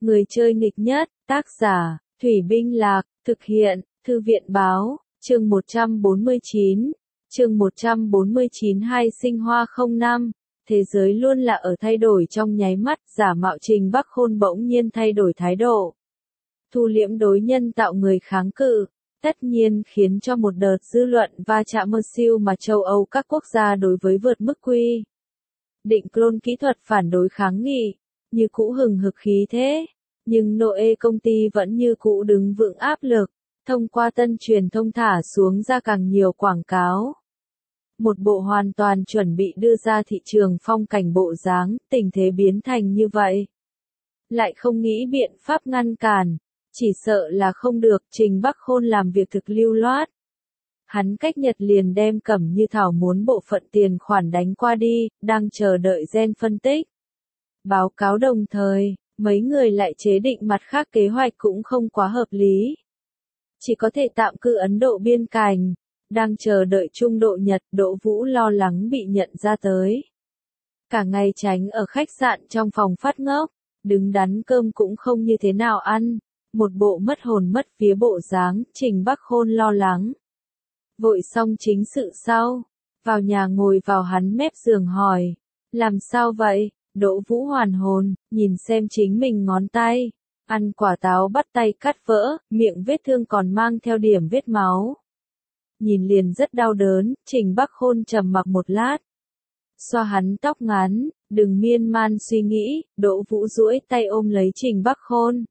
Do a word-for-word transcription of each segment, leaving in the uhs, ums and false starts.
Người chơi nghịch nhất, tác giả, Thủy Binh Lạc, thực hiện, Thư viện báo, chương một trăm bốn mươi chín, chương một trăm bốn mươi chín hai sinh hoa không năm, thế giới luôn là ở thay đổi trong nháy mắt, giả mạo Trình Bắc Khôn bỗng nhiên thay đổi thái độ. Thu liễm đối nhân tạo người kháng cự, tất nhiên khiến cho một đợt dư luận va chạm mơ siêu mà châu Âu các quốc gia đối với vượt mức quy định clone kỹ thuật phản đối kháng nghị, như cũ hừng hực khí thế, nhưng Noe công ty vẫn như cũ đứng vững áp lực, thông qua tân truyền thông thả xuống ra càng nhiều quảng cáo. Một bộ hoàn toàn chuẩn bị đưa ra thị trường phong cảnh bộ dáng, tình thế biến thành như vậy. Lại không nghĩ biện pháp ngăn cản, chỉ sợ là không được. Trình Bắc Khôn làm việc thực lưu loát. Hắn cách nhật liền đem Cẩm Như Thảo muốn bộ phận tiền khoản đánh qua đi, đang chờ đợi gen phân tích. Báo cáo đồng thời, mấy người lại chế định mặt khác kế hoạch cũng không quá hợp lý. Chỉ có thể tạm cư Ấn Độ biên cảnh, đang chờ đợi Trung Độ Nhật. Đỗ Vũ lo lắng bị nhận ra tới. Cả ngày tránh ở khách sạn trong phòng phát ngốc, đứng đắn cơm cũng không như thế nào ăn, một bộ mất hồn mất vía bộ dáng. Trình Bắc Khôn lo lắng. Vội xong chính sự sau, vào nhà ngồi vào hắn mép giường hỏi, làm sao vậy? Đỗ Vũ hoàn hồn, nhìn xem chính mình ngón tay, ăn quả táo bắt tay cắt vỡ, miệng vết thương còn mang theo điểm vết máu. Nhìn liền rất đau đớn. Trình Bắc Khôn trầm mặc một lát, xoa hắn tóc ngắn, đừng miên man suy nghĩ. Đỗ Vũ duỗi tay ôm lấy Trình Bắc Khôn,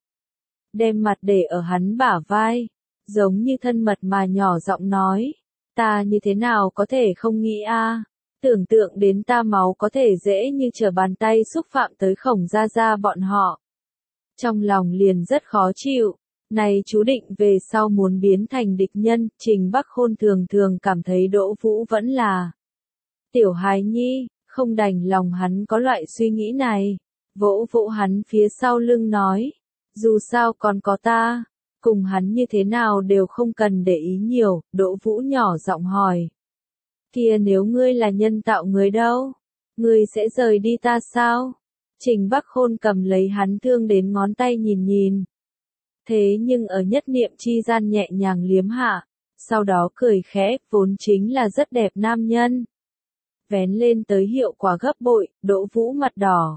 đem mặt để ở hắn bả vai, giống như thân mật mà nhỏ giọng nói, ta như thế nào có thể không nghĩ a? Tưởng tượng đến ta máu có thể dễ như trở bàn tay xúc phạm tới Khổng gia gia bọn họ, trong lòng liền rất khó chịu. Này chú định về sau muốn biến thành địch nhân. Trình Bắc Khôn thường thường cảm thấy Đỗ Vũ vẫn là tiểu hài nhi, không đành lòng hắn có loại suy nghĩ này, vỗ vỗ hắn phía sau lưng nói, dù sao còn có ta, cùng hắn như thế nào đều không cần để ý nhiều. Đỗ Vũ nhỏ giọng hỏi, kia nếu ngươi là nhân tạo người đâu, ngươi sẽ rời đi ta sao? Trình Bắc Khôn cầm lấy hắn thương đến ngón tay nhìn nhìn. Thế nhưng ở nhất niệm chi gian nhẹ nhàng liếm hạ, sau đó cười khẽ, vốn chính là rất đẹp nam nhân. Vén lên tới hiệu quả gấp bội. Đỗ Vũ mặt đỏ.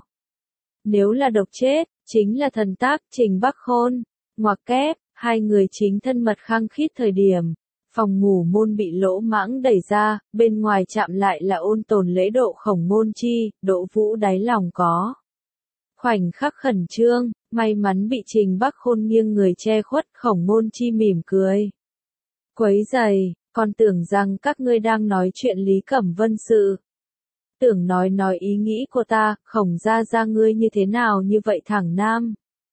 Nếu là độc chết, chính là thần tác. Trình Bắc Khôn, ngoặc kép, hai người chính thân mật khăng khít thời điểm, phòng ngủ môn bị lỗ mãng đẩy ra, bên ngoài chạm lại là ôn tồn lễ độ Khổng Ngôn Chi. Đỗ Vũ đáy lòng có khoảnh khắc khẩn trương, may mắn bị Trình Bắc Khôn nghiêng người che khuất. Khổng Ngôn Chi mỉm cười, quấy rầy, còn tưởng rằng các ngươi đang nói chuyện Lý Cẩm Vân sự. Tưởng nói nói ý nghĩ của ta. Khổng gia gia ngươi như thế nào như vậy thẳng nam?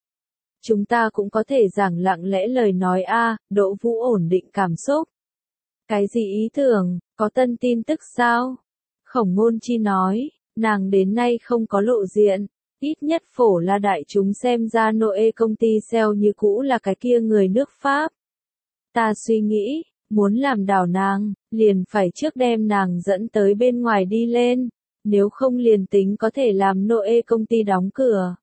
Chúng ta cũng có thể giảng lặng lẽ lời nói a. Đỗ Vũ ổn định cảm xúc. Cái gì ý tưởng, có tân tin tức sao? Khổng Ngôn Chi nói, nàng đến nay không có lộ diện, ít nhất phổ là đại chúng xem ra Noe công ty sale như cũ là cái kia người nước Pháp. Ta suy nghĩ, muốn làm đảo nàng, liền phải trước đem nàng dẫn tới bên ngoài đi lên, nếu không liền tính có thể làm Noe công ty đóng cửa,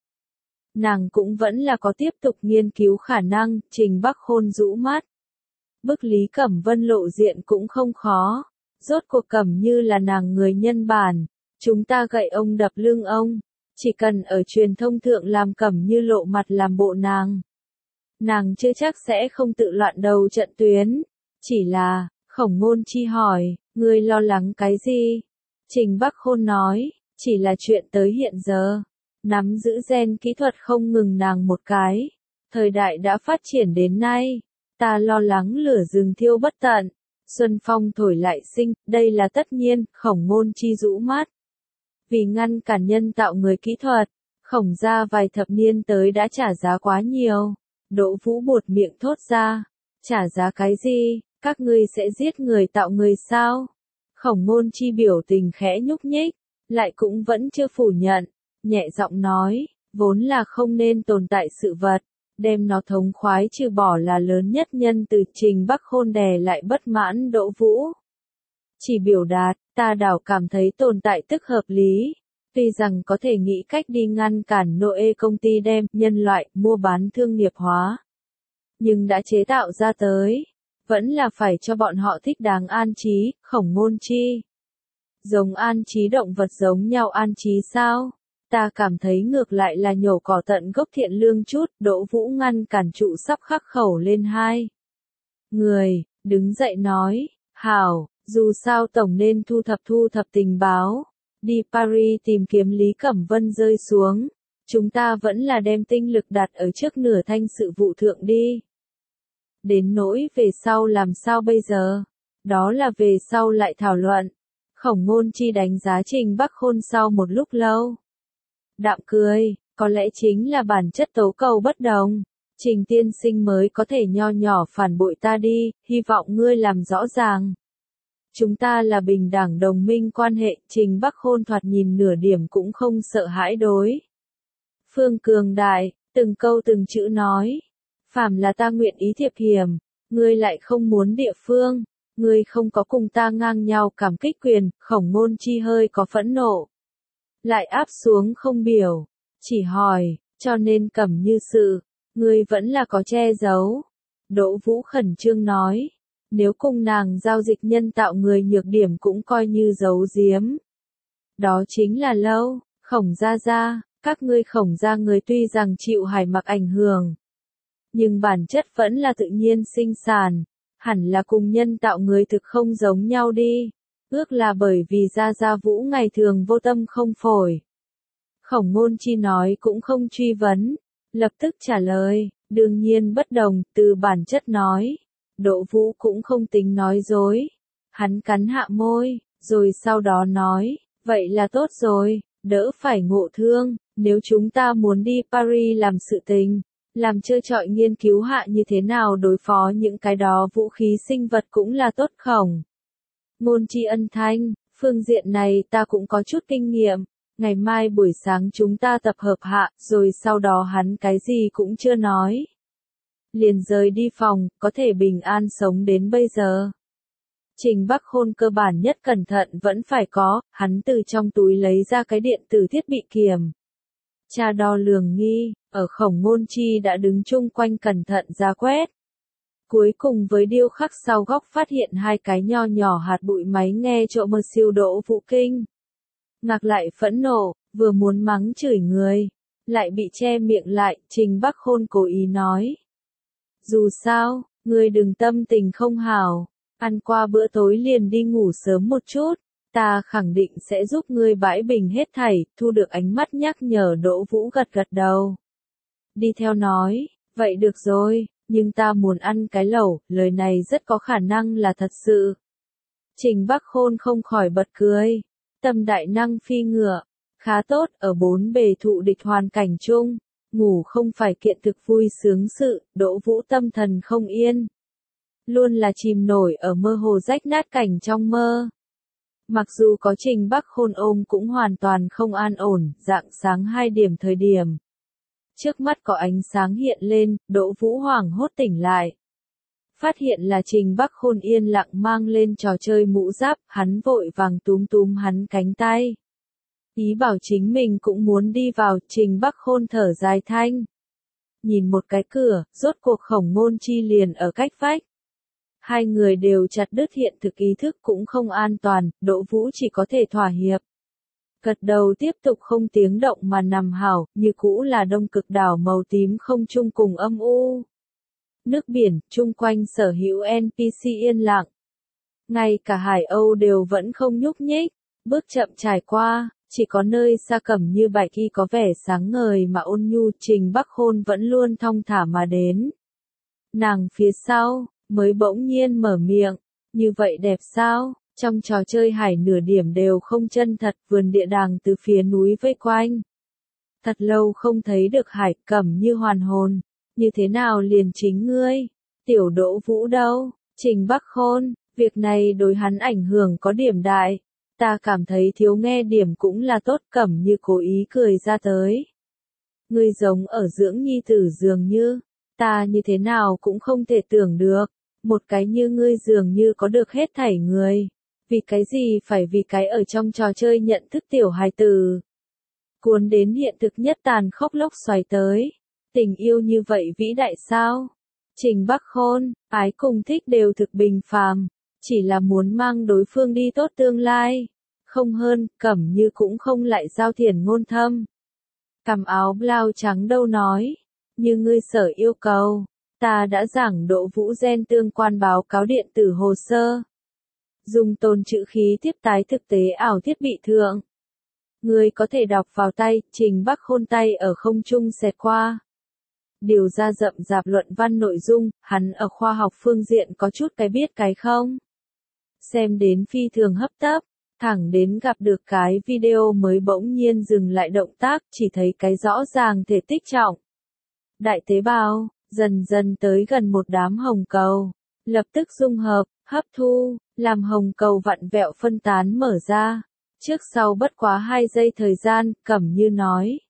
nàng cũng vẫn là có tiếp tục nghiên cứu khả năng. Trình Bắc Khôn rũ mắt, bức Lý Cẩm Vân lộ diện cũng không khó, rốt cuộc Cẩm Như là nàng người nhân bản, chúng ta gậy ông đập lưng ông, chỉ cần ở truyền thông thượng làm Cẩm Như lộ mặt làm bộ nàng, nàng chưa chắc sẽ không tự loạn đầu trận tuyến. Chỉ là, Khổng Ngôn Chi hỏi, ngươi lo lắng cái gì? Trình Bắc Khôn nói, chỉ là chuyện tới hiện giờ, nắm giữ gen kỹ thuật không ngừng nàng một cái, thời đại đã phát triển đến nay, ta lo lắng lửa rừng thiêu bất tận, xuân phong thổi lại sinh, đây là tất nhiên. Khổng Ngôn Chi rũ mắt, vì ngăn cản nhân tạo người kỹ thuật, Khổng gia vài thập niên tới đã trả giá quá nhiều. Đỗ Vũ buột miệng thốt ra, trả giá cái gì? Các ngươi sẽ giết người tạo người sao? Khổng Ngôn Chi biểu tình khẽ nhúc nhích, lại cũng vẫn chưa phủ nhận, nhẹ giọng nói, vốn là không nên tồn tại sự vật, đem nó thống khoái trừ bỏ là lớn nhất nhân từ. Trình Bắc Khôn đè lại bất mãn Đỗ Vũ, chỉ biểu đạt, ta đảo cảm thấy tồn tại tức hợp lý, Tuy rằng có thể nghĩ cách đi ngăn cản Noe công ty đem nhân loại mua bán thương nghiệp hóa, nhưng đã chế tạo ra tới, vẫn là phải cho bọn họ thích đáng an trí, Khổng Ngôn Chi. Giống an trí động vật giống nhau an trí sao? Ta cảm thấy ngược lại là nhổ cỏ tận gốc thiện lương chút, Đỗ Vũ ngăn cản trụ sắp khắc khẩu lên hai. Người, đứng dậy nói, hảo, dù sao tổng nên thu thập thu thập tình báo, đi Paris tìm kiếm Lý Cẩm Vân rơi xuống, chúng ta vẫn là đem tinh lực đặt ở trước nửa thanh sự vụ thượng đi. Đến nỗi về sau làm sao bây giờ? Đó là về sau lại thảo luận. Khổng Ngôn Chi đánh giá Trình Bắc Khôn sau một lúc lâu. Đạm cười, có lẽ chính là bản chất tố cầu bất đồng. Trình tiên sinh mới có thể nho nhỏ phản bội ta đi, hy vọng ngươi làm rõ ràng. Chúng ta là bình đẳng đồng minh quan hệ, Trình Bắc Khôn thoạt nhìn nửa điểm cũng không sợ hãi đối. Phương cường đại, từng câu từng chữ nói. Phàm là ta nguyện ý thiệp hiểm, ngươi lại không muốn địa phương, ngươi không có cùng ta ngang nhau cảm kích quyền, Khổng Ngôn Chi hơi có phẫn nộ. Lại áp xuống không biểu, chỉ hỏi, cho nên Cẩm Như sự, ngươi vẫn là có che giấu. Đỗ Vũ khẩn trương nói, nếu cùng nàng giao dịch nhân tạo người nhược điểm cũng coi như giấu giếm. Đó chính là lâu, Khổng gia gia, các ngươi Khổng gia người tuy rằng chịu hải mặc ảnh hưởng, nhưng bản chất vẫn là tự nhiên sinh sản, hẳn là cùng nhân tạo người thực không giống nhau đi, ước là bởi vì gia gia Vũ ngày thường vô tâm không phổi. Khổng Ngôn Chi nói cũng không truy vấn, lập tức trả lời, đương nhiên bất đồng, từ bản chất nói. Đỗ Vũ cũng không tính nói dối, hắn cắn hạ môi, rồi sau đó nói, vậy là tốt rồi, đỡ phải ngộ thương, nếu chúng ta muốn đi Paris làm sự tình, làm chơi trọi nghiên cứu hạ như thế nào đối phó những cái đó vũ khí sinh vật cũng là tốt Khổng Ngôn Chi ân thanh, phương diện này ta cũng có chút kinh nghiệm, ngày mai buổi sáng chúng ta tập hợp hạ, rồi sau đó hắn cái gì cũng chưa nói. Liền rời đi phòng, có thể bình an sống đến bây giờ. Trình Bắc Khôn cơ bản nhất cẩn thận vẫn phải có, hắn từ trong túi lấy ra cái điện tử thiết bị kiểm tra đo lường nghi, ở Khổng Ngôn Chi đã đứng chung quanh cẩn thận ra quét. Cuối cùng với điêu khắc sau góc phát hiện hai cái nho nhỏ hạt bụi máy nghe trộm mơ siêu Đỗ Vũ kinh. Ngạc lại phẫn nộ, vừa muốn mắng chửi người, lại bị che miệng lại, Trình Bắc Khôn cố ý nói. Dù sao, ngươi đừng tâm tình không hảo, ăn qua bữa tối liền đi ngủ sớm một chút, ta khẳng định sẽ giúp ngươi bãi bình hết thảy, thu được ánh mắt nhắc nhở Đỗ Vũ gật gật đầu. Đi theo nói, vậy được rồi, nhưng ta muốn ăn cái lẩu, lời này rất có khả năng là thật sự. Trình Bắc Khôn không khỏi bật cười, tâm đại năng phi ngựa, khá tốt, ở bốn bề thụ địch hoàn cảnh chung. Ngủ không phải kiện thực vui sướng sự, Đỗ Vũ tâm thần không yên. Luôn là chìm nổi ở mơ hồ rách nát cảnh trong mơ. Mặc dù có Trình Bắc Khôn ôm cũng hoàn toàn không an ổn, rạng sáng hai điểm thời điểm. Trước mắt có ánh sáng hiện lên, Đỗ Vũ hoảng hốt tỉnh lại. Phát hiện là Trình Bắc Khôn yên lặng mang lên trò chơi mũ giáp, hắn vội vàng túm túm hắn cánh tay. Ý bảo chính mình cũng muốn đi vào, Trình Bắc Khôn thở dài thanh. Nhìn một cái cửa, rốt cuộc Khổng Ngôn Chi liền ở cách vách. Hai người đều chặt đứt hiện thực ý thức cũng không an toàn, Đỗ Vũ chỉ có thể thỏa hiệp. Gật đầu tiếp tục không tiếng động mà nằm hảo, như cũ là đông cực đảo màu tím không chung cùng âm u. Nước biển, chung quanh sở hữu en pê xê yên lặng. Ngay cả Hải Âu đều vẫn không nhúc nhích, bước chậm trải qua. Chỉ có nơi xa Cẩm Như Bạch y có vẻ sáng ngời mà ôn nhu, Trình Bắc Khôn vẫn luôn thong thả mà đến. Nàng phía sau, mới bỗng nhiên mở miệng, như vậy đẹp sao, trong trò chơi hải nửa điểm đều không chân thật, vườn địa đàng từ phía núi vây quanh. Thật lâu không thấy được hải, Cẩm Như hoàn hồn, như thế nào liền chính ngươi, tiểu Đỗ Vũ đâu, Trình Bắc Khôn, việc này đối hắn ảnh hưởng có điểm đại. Ta cảm thấy thiếu nghe điểm cũng là tốt, Cẩm Như cố ý cười ra tới. Ngươi giống ở dưỡng nhi tử dường như, ta như thế nào cũng không thể tưởng được, một cái như ngươi dường như có được hết thảy người, vì cái gì phải vì cái ở trong trò chơi nhận thức tiểu hài tử. cuốn đến hiện thực nhất tàn khốc lốc xoáy tới. Tình yêu như vậy vĩ đại sao? Trình Bắc Khôn, ái cùng thích đều thực bình phàm, chỉ là muốn mang đối phương đi tốt tương lai. Không hơn, Cẩm Như cũng không lại giao thiền ngôn thâm. Cằm áo blau trắng đâu nói, như ngươi sở yêu cầu, ta đã giảng Đỗ Vũ gen tương quan báo cáo điện tử hồ sơ. Dùng tồn trữ khí tiếp tái thực tế ảo thiết bị thượng. Ngươi có thể đọc vào tay, Trình Bắc Khôn tay ở không trung xẹt qua. Điều ra rậm rạp luận văn nội dung, hắn ở khoa học phương diện có chút cái biết cái không. Xem đến phi thường hấp tấp, thẳng đến gặp được cái video mới bỗng nhiên dừng lại động tác, chỉ thấy cái rõ ràng thể tích trọng. Đại tế bào, dần dần tới gần một đám hồng cầu, lập tức dung hợp, hấp thu, làm hồng cầu vặn vẹo phân tán mở ra. Trước sau bất quá hai giây thời gian, Cẩm Như nói.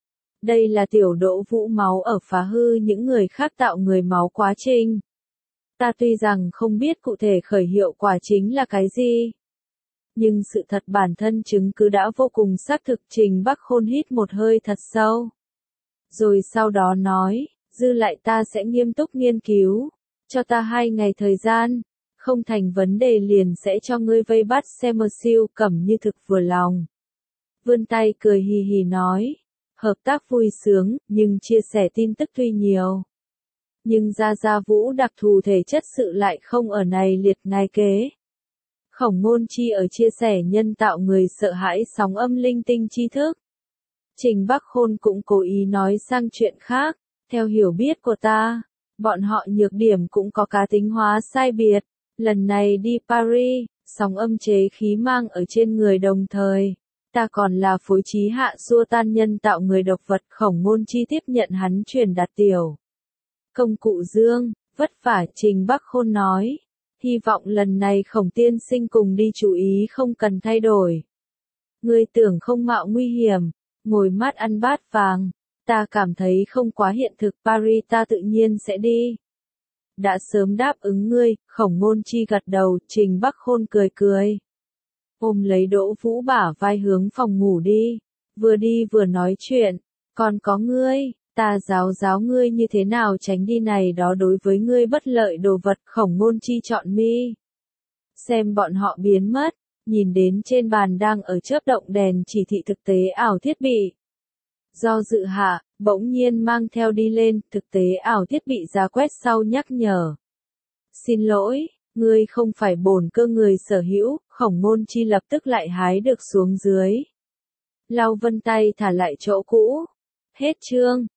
Đây là tiểu Đỗ Vũ máu ở phá hư những người khác tạo người máu quá trình. Ta tuy rằng không biết cụ thể khởi hiệu quả chính là cái gì. Nhưng sự thật bản thân chứng cứ đã vô cùng xác thực. Trình Bắc Khôn hít một hơi thật sâu. Rồi sau đó nói, dư lại ta sẽ nghiêm túc nghiên cứu. Cho ta hai ngày thời gian. Không thành vấn đề liền sẽ cho ngươi vây bắt Summer Siêu. Cẩm Như thực vừa lòng. Vươn tay cười hì hì nói. Hợp tác vui sướng, nhưng chia sẻ tin tức tuy nhiều. Nhưng Gia Gia Vũ đặc thù thể chất sự lại không ở này liệt ngay kế. Khổng Ngôn Chi ở chia sẻ nhân tạo người sợ hãi sóng âm linh tinh tri thức. Trình Bắc Khôn cũng cố ý nói sang chuyện khác, theo hiểu biết của ta, bọn họ nhược điểm cũng có cá tính hóa sai biệt. Lần này đi Paris, sóng âm chế khí mang ở trên người đồng thời. Ta còn là phối trí hạ xua tan nhân tạo người độc vật. Khổng Ngôn Chi tiếp nhận hắn truyền đạt tiểu công cụ dương, vất vả. Trình Bắc Khôn nói, hy vọng lần này Khổng tiên sinh cùng đi chú ý không cần thay đổi. Ngươi tưởng không mạo nguy hiểm, ngồi mát ăn bát vàng, ta cảm thấy không quá hiện thực. Paris ta tự nhiên sẽ đi. Đã sớm đáp ứng ngươi. Khổng Ngôn Chi gật đầu. Trình Bắc Khôn cười cười. Ôm lấy Đỗ Vũ bả vai hướng phòng ngủ đi, vừa đi vừa nói chuyện, còn có ngươi, ta giáo giáo ngươi như thế nào tránh đi này đó đối với ngươi bất lợi đồ vật. Khổng Ngôn Chi chọn mi. Xem bọn họ biến mất, nhìn đến trên bàn đang ở chớp động đèn chỉ thị thực tế ảo thiết bị. Do dự hạ, bỗng nhiên mang theo đi lên, thực tế ảo thiết bị ra quét sau nhắc nhở. Xin lỗi. Ngươi không phải bổn cơ người sở hữu. Khổng Ngôn Chi lập tức lại hái được xuống dưới. Lau vân tay thả lại chỗ cũ. Hết chương.